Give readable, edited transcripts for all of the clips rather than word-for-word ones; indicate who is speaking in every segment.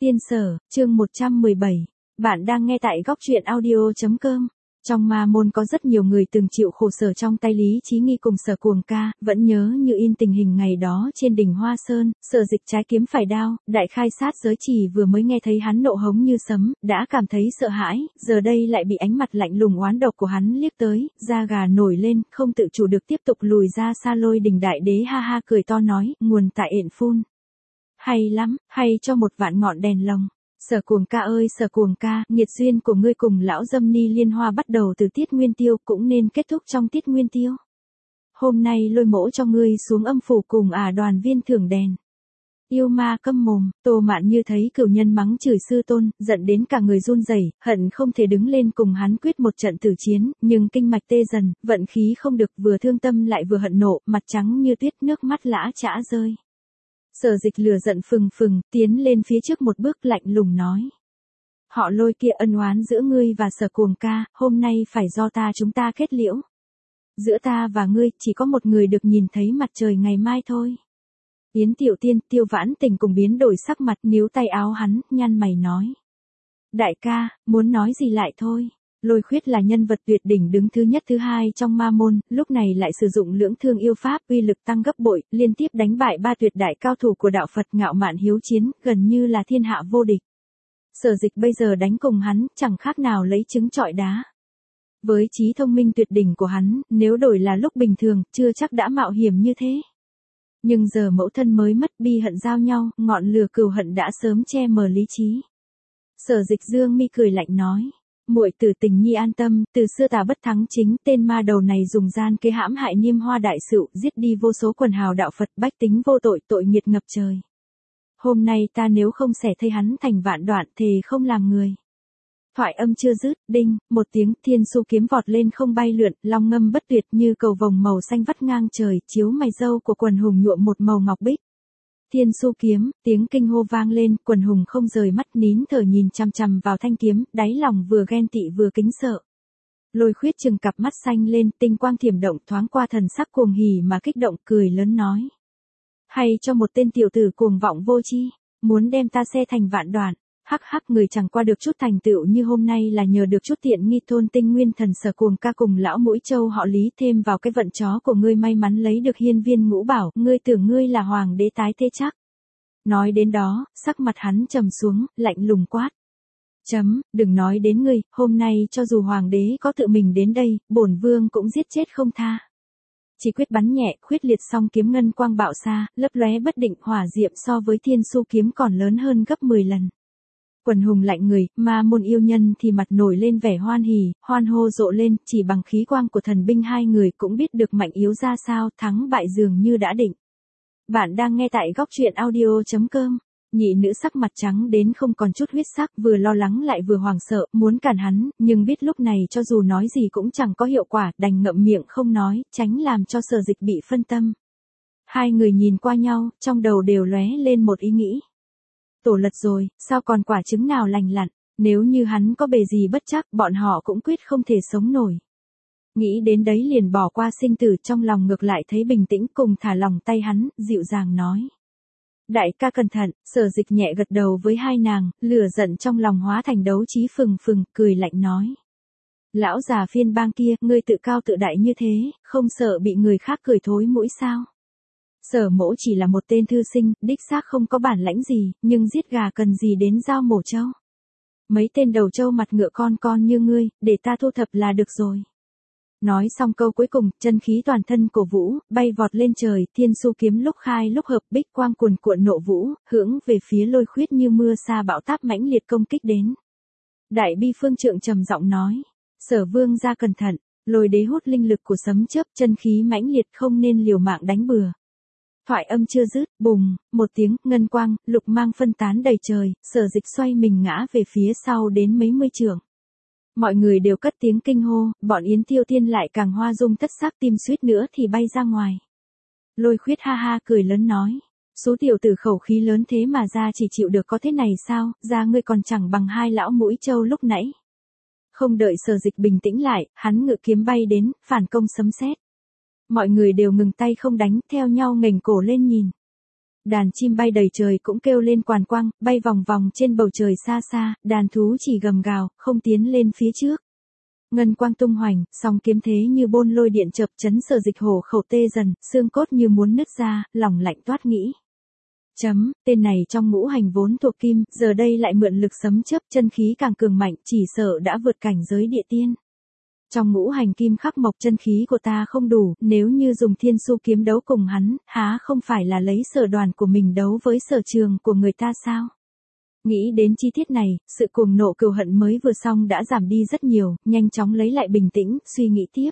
Speaker 1: Tiên Sở, chương 117. Bạn đang nghe tại góc truyện audio.com. Trong ma môn có rất nhiều người từng chịu khổ sở trong tay Lý Chí Nghi cùng Sở Cuồng Ca, vẫn nhớ như in tình hình ngày đó trên đỉnh Hoa Sơn, Sở Dịch trái kiếm phải đao, đại khai sát giới chỉ vừa mới nghe thấy hắn nộ hống như sấm, đã cảm thấy sợ hãi, giờ đây lại bị ánh mặt lạnh lùng oán độc của hắn liếc tới, da gà nổi lên, không tự chủ được tiếp tục lùi ra xa Lôi Đình Đại Đế ha ha cười to nói, nguồn tại ện phun. Hay lắm, hay cho một vạn ngọn đèn lồng. Sở Cuồng Ca ơi Sở Cuồng Ca, nghiệt duyên của ngươi cùng lão dâm ni liên hoa bắt đầu từ tiết nguyên tiêu cũng nên kết thúc trong tiết nguyên tiêu. Hôm nay lôi mỗ cho ngươi xuống âm phủ cùng đoàn viên thưởng đèn. Yêu ma câm mồm, Tô Mạn Như thấy cửu nhân mắng chửi sư tôn, giận đến cả người run rẩy, hận không thể đứng lên cùng hắn quyết một trận tử chiến, nhưng kinh mạch tê dần, vận khí không được, vừa thương tâm lại vừa hận nộ, mặt trắng như tuyết, nước mắt lã chã rơi. Sở Dịch lửa giận phừng phừng, tiến lên phía trước một bước lạnh lùng nói. Họ Lôi kia ân oán giữa ngươi và Sở Cuồng Ca, hôm nay phải do chúng ta kết liễu. Giữa ta và ngươi, chỉ có một người được nhìn thấy mặt trời ngày mai thôi. Yến Tiểu Tiên, Tiêu Vãn Tình cùng biến đổi sắc mặt, níu tay áo hắn, nhăn mày nói. Đại ca, muốn nói gì lại thôi. Lôi Khuyết là nhân vật tuyệt đỉnh đứng thứ nhất thứ hai trong ma môn, lúc này lại sử dụng lưỡng thương yêu pháp, uy lực tăng gấp bội, liên tiếp đánh bại ba tuyệt đại cao thủ của đạo Phật, ngạo mạn hiếu chiến, gần như là thiên hạ vô địch. Sở Dịch bây giờ đánh cùng hắn, chẳng khác nào lấy trứng trọi đá. Với trí thông minh tuyệt đỉnh của hắn, nếu đổi là lúc bình thường, chưa chắc đã mạo hiểm như thế. Nhưng giờ mẫu thân mới mất, bi hận giao nhau, ngọn lửa cừu hận đã sớm che mờ lý trí. Sở Dịch dương mi cười lạnh nói. Muội tử Tình Nhi an tâm, từ xưa ta bất thắng chính, tên ma đầu này dùng gian kế hãm hại Niêm Hoa đại sự, giết đi vô số quần hào đạo Phật, bách tính vô tội, tội nghiệt ngập trời. Hôm nay ta nếu không xẻ thây hắn thành vạn đoạn, thề không làm người. Thoại âm chưa dứt, đinh, một tiếng, thiên su kiếm vọt lên không bay lượn, long ngâm bất tuyệt như cầu vồng màu xanh vắt ngang trời, chiếu mày râu của quần hùng nhuộm một màu ngọc bích. Thiên su kiếm, tiếng kinh hô vang lên, quần hùng không rời mắt nín thở nhìn chằm chằm vào thanh kiếm, đáy lòng vừa ghen tị vừa kính sợ. Lôi Khuyết trừng cặp mắt xanh lên, tinh quang thiểm động, thoáng qua thần sắc cuồng hỉ mà kích động, cười lớn nói. Hay cho một tên tiểu tử cuồng vọng vô tri, muốn đem ta xe thành vạn đoạn. Hắc hắc, người chẳng qua được chút thành tựu như hôm nay là nhờ được chút tiện nghi thôn tinh nguyên thần Sở Cuồng Ca cùng lão mũi trâu họ Lý thêm vào cái vận chó của ngươi may mắn lấy được hiên viên ngũ bảo, ngươi tưởng ngươi là hoàng đế tái thế chắc. Nói đến đó, sắc mặt hắn trầm xuống, lạnh lùng quát. Đừng nói đến ngươi, hôm nay cho dù hoàng đế có tự mình đến đây, bổn vương cũng giết chết không tha. Chỉ quyết bắn nhẹ, khuyết liệt song kiếm ngân quang bạo xa, lấp lóe bất định, hỏa diệm so với thiên su kiếm còn lớn hơn gấp 10 lần. Quần hùng lạnh người, ma môn yêu nhân thì mặt nổi lên vẻ hoan hỉ, hoan hô rộ lên, chỉ bằng khí quang của thần binh hai người cũng biết được mạnh yếu ra sao, thắng bại dường như đã định. Bạn đang nghe tại góc truyện audio.com. Nhị nữ sắc mặt trắng đến không còn chút huyết sắc, vừa lo lắng lại vừa hoảng sợ, muốn cản hắn, nhưng biết lúc này cho dù nói gì cũng chẳng có hiệu quả, đành ngậm miệng không nói, tránh làm cho Sở Dịch bị phân tâm. Hai người nhìn qua nhau, trong đầu đều lóe lên một ý nghĩ. Tổ lật rồi, sao còn quả trứng nào lành lặn, nếu như hắn có bề gì bất chắc, bọn họ cũng quyết không thể sống nổi. Nghĩ đến đấy liền bỏ qua sinh tử, trong lòng ngược lại thấy bình tĩnh, cùng thả lòng tay hắn, dịu dàng nói. Đại ca cẩn thận. Sở Dịch nhẹ gật đầu với hai nàng, lửa giận trong lòng hóa thành đấu trí phừng phừng, cười lạnh nói. Lão già phiên bang kia, ngươi tự cao tự đại như thế, không sợ bị người khác cười thối mũi sao? Sở mỗ chỉ là một tên thư sinh, đích xác không có bản lãnh gì, nhưng giết gà cần gì đến dao mổ trâu. Mấy tên đầu trâu mặt ngựa con như ngươi, để ta thu thập là được rồi. Nói xong câu cuối cùng, chân khí toàn thân cổ vũ, bay vọt lên trời, thiên su kiếm lúc khai lúc hợp, bích quang cuồn cuộn nộ vũ, hưởng về phía Lôi Khuyết như mưa sa bão táp mãnh liệt công kích đến. Đại Bi Phương Trượng trầm giọng nói, Sở vương gia cẩn thận, Lôi đế hút linh lực của sấm chớp, chân khí mãnh liệt không nên liều mạng đánh bừa. Thoại âm chưa dứt, bùng, một tiếng, ngân quang, lục mang phân tán đầy trời, Sở Dịch xoay mình ngã về phía sau đến mấy mươi trượng. Mọi người đều cất tiếng kinh hô, bọn Yến Tiêu Tiên lại càng hoa dung thất sắc, tim suýt nữa thì bay ra ngoài. Lôi Khuyết ha ha cười lớn nói, số tiểu tử khẩu khí lớn thế mà ra chỉ chịu được có thế này sao, ra ngươi còn chẳng bằng hai lão mũi trâu lúc nãy. Không đợi Sở Dịch bình tĩnh lại, hắn ngự kiếm bay đến, phản công sấm sét. Mọi người đều ngừng tay không đánh, theo nhau nghềnh cổ lên nhìn. Đàn chim bay đầy trời cũng kêu lên quàn quang, bay vòng vòng trên bầu trời xa xa, đàn thú chỉ gầm gào, không tiến lên phía trước. Ngân quang tung hoành, song kiếm thế như bôn lôi điện chập chấn Sở Dịch hổ khẩu tê dần, xương cốt như muốn nứt ra, lòng lạnh toát nghĩ. Tên này trong ngũ hành vốn thuộc kim, giờ đây lại mượn lực sấm chớp, chân khí càng cường mạnh, chỉ sợ đã vượt cảnh giới địa tiên. Trong ngũ hành kim khắc mộc, chân khí của ta không đủ, nếu như dùng thiên su kiếm đấu cùng hắn, há không phải là lấy sở đoàn của mình đấu với sở trường của người ta sao? Nghĩ đến chi tiết này, sự cuồng nộ cừu hận mới vừa xong đã giảm đi rất nhiều, nhanh chóng lấy lại bình tĩnh, suy nghĩ tiếp.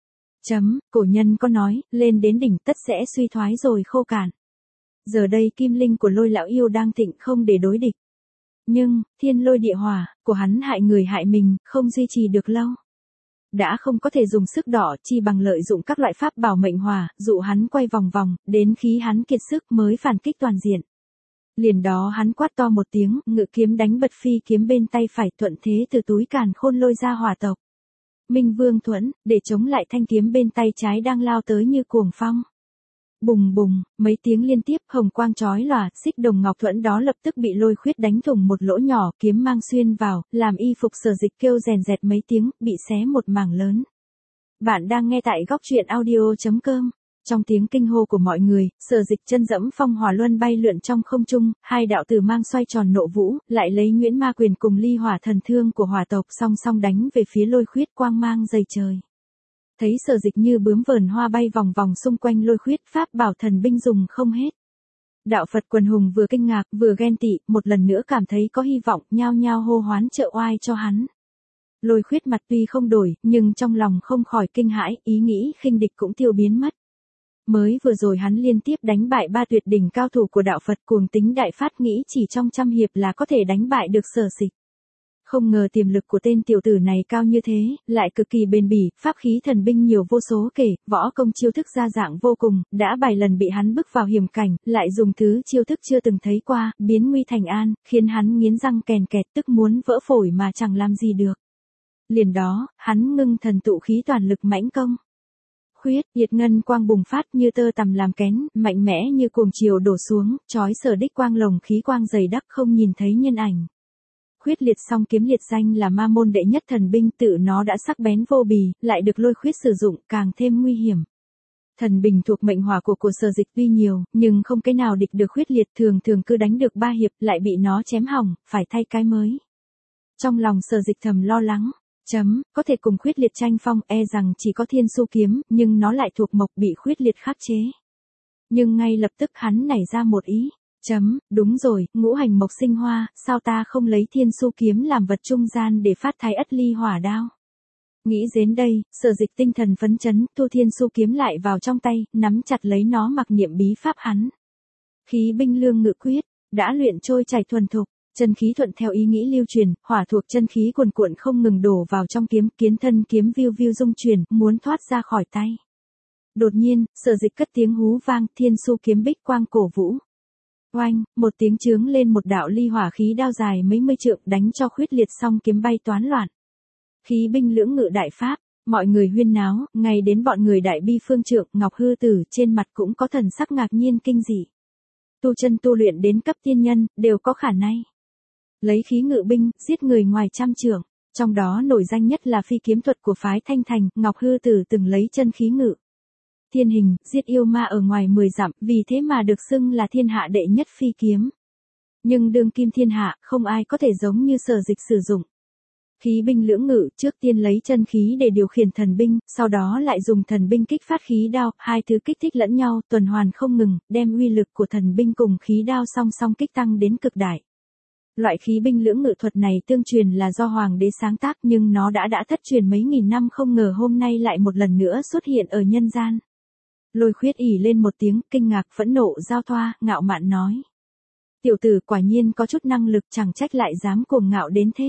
Speaker 1: Cổ nhân có nói, lên đến đỉnh tất sẽ suy thoái rồi khô cạn. Giờ đây kim linh của Lôi lão yêu đang thịnh không để đối địch. Nhưng, thiên lôi địa hỏa, của hắn hại người hại mình, không duy trì được lâu. Đã không có thể dùng sức đỏ, chi bằng lợi dụng các loại pháp bảo mệnh hỏa, dụ hắn quay vòng vòng, đến khi hắn kiệt sức mới phản kích toàn diện. Liền đó hắn quát to một tiếng, ngự kiếm đánh bật phi kiếm bên tay phải, thuận thế từ túi càn khôn lôi ra hỏa tộc Minh Vương Thuẫn, để chống lại thanh kiếm bên tay trái đang lao tới như cuồng phong. Bùng bùng, mấy tiếng liên tiếp, hồng quang chói lòa, xích đồng ngọc thuẫn đó lập tức bị Lôi Khuyết đánh thủng một lỗ nhỏ, kiếm mang xuyên vào, làm y phục Sở Dịch kêu rèn rẹt mấy tiếng, bị xé một mảng lớn. Bạn đang nghe tại góc truyện audio.com. Trong tiếng kinh hô của mọi người, Sở Dịch chân dẫm phong hỏa luân bay lượn trong không trung, hai đạo tử mang xoay tròn nộ vũ, lại lấy Nguyễn Ma Quyền cùng ly hỏa thần thương của hỏa tộc song song đánh về phía Lôi Khuyết, quang mang dày trời. Thấy Sở Dịch như bướm vờn hoa bay vòng vòng xung quanh Lôi Khuyết, pháp bảo thần binh dùng không hết. Đạo Phật quần hùng vừa kinh ngạc, vừa ghen tị, một lần nữa cảm thấy có hy vọng, nhao nhao hô hoán trợ oai cho hắn. Lôi Khuyết mặt tuy không đổi, nhưng trong lòng không khỏi kinh hãi, ý nghĩ khinh địch cũng tiêu biến mất. Mới vừa rồi hắn liên tiếp đánh bại ba tuyệt đỉnh cao thủ của đạo Phật, cuồng tính đại phát, nghĩ chỉ trong trăm hiệp là có thể đánh bại được Sở Dịch. Không ngờ tiềm lực của tên tiểu tử này cao như thế, lại cực kỳ bền bỉ, pháp khí thần binh nhiều vô số kể, võ công chiêu thức đa dạng vô cùng, đã vài lần bị hắn bức vào hiểm cảnh, lại dùng thứ chiêu thức chưa từng thấy qua, biến nguy thành an, khiến hắn nghiến răng kèn kẹt, tức muốn vỡ phổi mà chẳng làm gì được. Liền đó, hắn ngưng thần tụ khí toàn lực mãnh công. Khuyết, nhiệt ngân quang bùng phát như tơ tằm làm kén, mạnh mẽ như cuồng chiều đổ xuống, chói Sở Đích quang lồng khí quang dày đắc không nhìn thấy nhân ảnh. Khuyết liệt song kiếm liệt danh là ma môn đệ nhất thần binh, tự nó đã sắc bén vô bì, lại được Lôi Khuyết sử dụng, càng thêm nguy hiểm. Thần binh thuộc mệnh hỏa của Sở Dịch tuy nhiều, nhưng không cái nào địch được Khuyết liệt, thường cứ đánh được 3 hiệp, lại bị nó chém hỏng, phải thay cái mới. Trong lòng Sở Dịch thầm lo lắng. Có thể cùng Khuyết liệt tranh phong, e rằng chỉ có thiên su kiếm, nhưng nó lại thuộc mộc, bị Khuyết liệt khắc chế. Nhưng ngay lập tức hắn nảy ra một ý. Đúng rồi, ngũ hành mộc sinh hoa, sao ta không lấy thiên su kiếm làm vật trung gian để phát thái ất ly hỏa đao? Nghĩ đến đây, Sở Dịch tinh thần phấn chấn, thu thiên su kiếm lại vào trong tay, nắm chặt lấy nó mặc niệm bí pháp hắn. Khí binh lương ngự quyết, đã luyện trôi chảy thuần thục. Chân khí thuận theo ý nghĩ lưu truyền, hỏa thuộc chân khí cuồn cuộn không ngừng đổ vào trong kiếm, kiến thân kiếm viu viu rung chuyển, muốn thoát ra khỏi tay. Đột nhiên, Sở Dịch cất tiếng hú vang, thiên su kiếm bích quang cổ vũ. Oanh, một tiếng chướng lên, một đạo ly hỏa khí đao dài mấy mươi trượng đánh cho Khuyết liệt song kiếm bay toán loạn. Khí binh lưỡng ngự đại pháp, mọi người huyên náo, ngay đến bọn người Đại Bi Phương Trượng, Ngọc Hư Tử trên mặt cũng có thần sắc ngạc nhiên kinh dị. Tu chân tu luyện đến cấp tiên nhân, đều có khả năng lấy khí ngự binh, giết người ngoài trăm trượng. Trong đó nổi danh nhất là phi kiếm thuật của phái Thanh Thành, Ngọc Hư Tử từng lấy chân khí ngự thiên hình, giết yêu ma ở ngoài 10 dặm, vì thế mà được xưng là thiên hạ đệ nhất phi kiếm. Nhưng đương kim thiên hạ, không ai có thể giống như Sở Dịch sử dụng khí binh lưỡng ngự, trước tiên lấy chân khí để điều khiển thần binh, sau đó lại dùng thần binh kích phát khí đao, hai thứ kích thích lẫn nhau, tuần hoàn không ngừng, đem uy lực của thần binh cùng khí đao song song kích tăng đến cực đại. Loại khí binh lưỡng ngự thuật này tương truyền là do Hoàng đế sáng tác, nhưng nó đã thất truyền mấy nghìn năm, không ngờ hôm nay lại một lần nữa xuất hiện ở nhân gian. Lôi Khuyết ỉ lên một tiếng, kinh ngạc phẫn nộ giao thoa, ngạo mạn nói. Tiểu tử quả nhiên có chút năng lực, chẳng trách lại dám cuồng ngạo đến thế.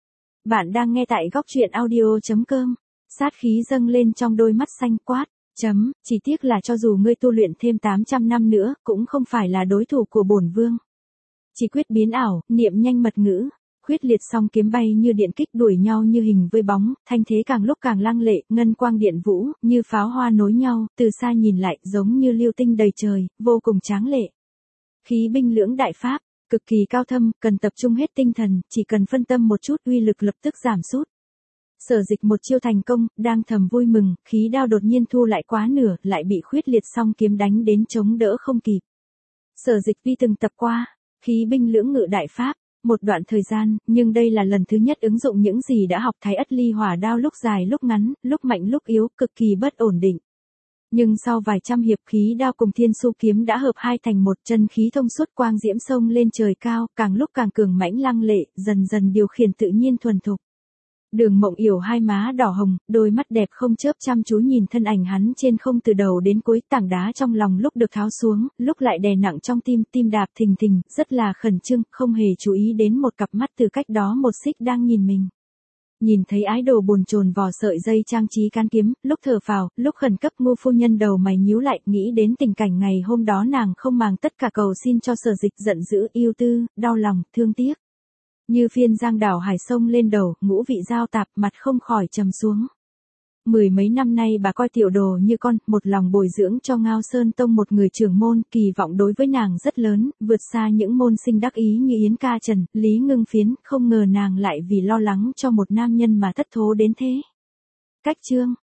Speaker 1: Bạn đang nghe tại góc truyện audio.com. Sát khí dâng lên trong đôi mắt xanh quát. Chỉ tiếc là cho dù ngươi tu luyện thêm 800 năm nữa, cũng không phải là đối thủ của bổn vương. Chỉ quyết biến ảo, niệm nhanh mật ngữ. Khuyết liệt song kiếm bay như điện kích đuổi nhau như hình với bóng, thanh thế càng lúc càng lăng lệ, ngân quang điện vũ, như pháo hoa nối nhau, từ xa nhìn lại giống như lưu tinh đầy trời, vô cùng tráng lệ. Khí binh lưỡng đại pháp, cực kỳ cao thâm, cần tập trung hết tinh thần, chỉ cần phân tâm một chút uy lực lập tức giảm sút. Sở Dịch một chiêu thành công, đang thầm vui mừng, khí đao đột nhiên thu lại quá nửa, lại bị Khuyết Liệt song kiếm đánh đến chống đỡ không kịp. Sở Dịch vi từng tập qua, khí binh lưỡng ngự đại pháp, một đoạn thời gian, nhưng đây là lần thứ nhất ứng dụng những gì đã học Thái Ất Ly Hỏa đao lúc dài lúc ngắn, lúc mạnh lúc yếu, cực kỳ bất ổn định. Nhưng sau vài trăm hiệp khí đao cùng thiên su kiếm đã hợp hai thành một, chân khí thông suốt quang diễm sông lên trời cao, càng lúc càng cường mãnh lăng lệ, dần dần điều khiển tự nhiên thuần thục. Đường Mộng Yểu hai má đỏ hồng, đôi mắt đẹp không chớp chăm chú nhìn thân ảnh hắn trên không từ đầu đến cuối, tảng đá trong lòng lúc được tháo xuống, lúc lại đè nặng trong tim, tim đạp thình thình, rất là khẩn trương, không hề chú ý đến một cặp mắt từ cách đó một xích đang nhìn mình. Nhìn thấy ái đồ bồn chồn vò sợi dây trang trí can kiếm, lúc thở phào, lúc khẩn cấp, Ngô phu nhân đầu mày nhíu lại, nghĩ đến tình cảnh ngày hôm đó nàng không màng tất cả cầu xin cho Sở Dịch, giận dữ, yêu tư, đau lòng, thương tiếc. Như phiên giang đảo hải sông lên đầu, ngũ vị giao tạp, mặt không khỏi trầm xuống. Mười mấy năm nay bà coi tiểu đồ như con, một lòng bồi dưỡng cho Ngao Sơn Tông một người trưởng môn, kỳ vọng đối với nàng rất lớn, vượt xa những môn sinh đắc ý như Yến Ca Trần, Lý Ngưng Phiến, không ngờ nàng lại vì lo lắng cho một nam nhân mà thất thố đến thế. Cách chương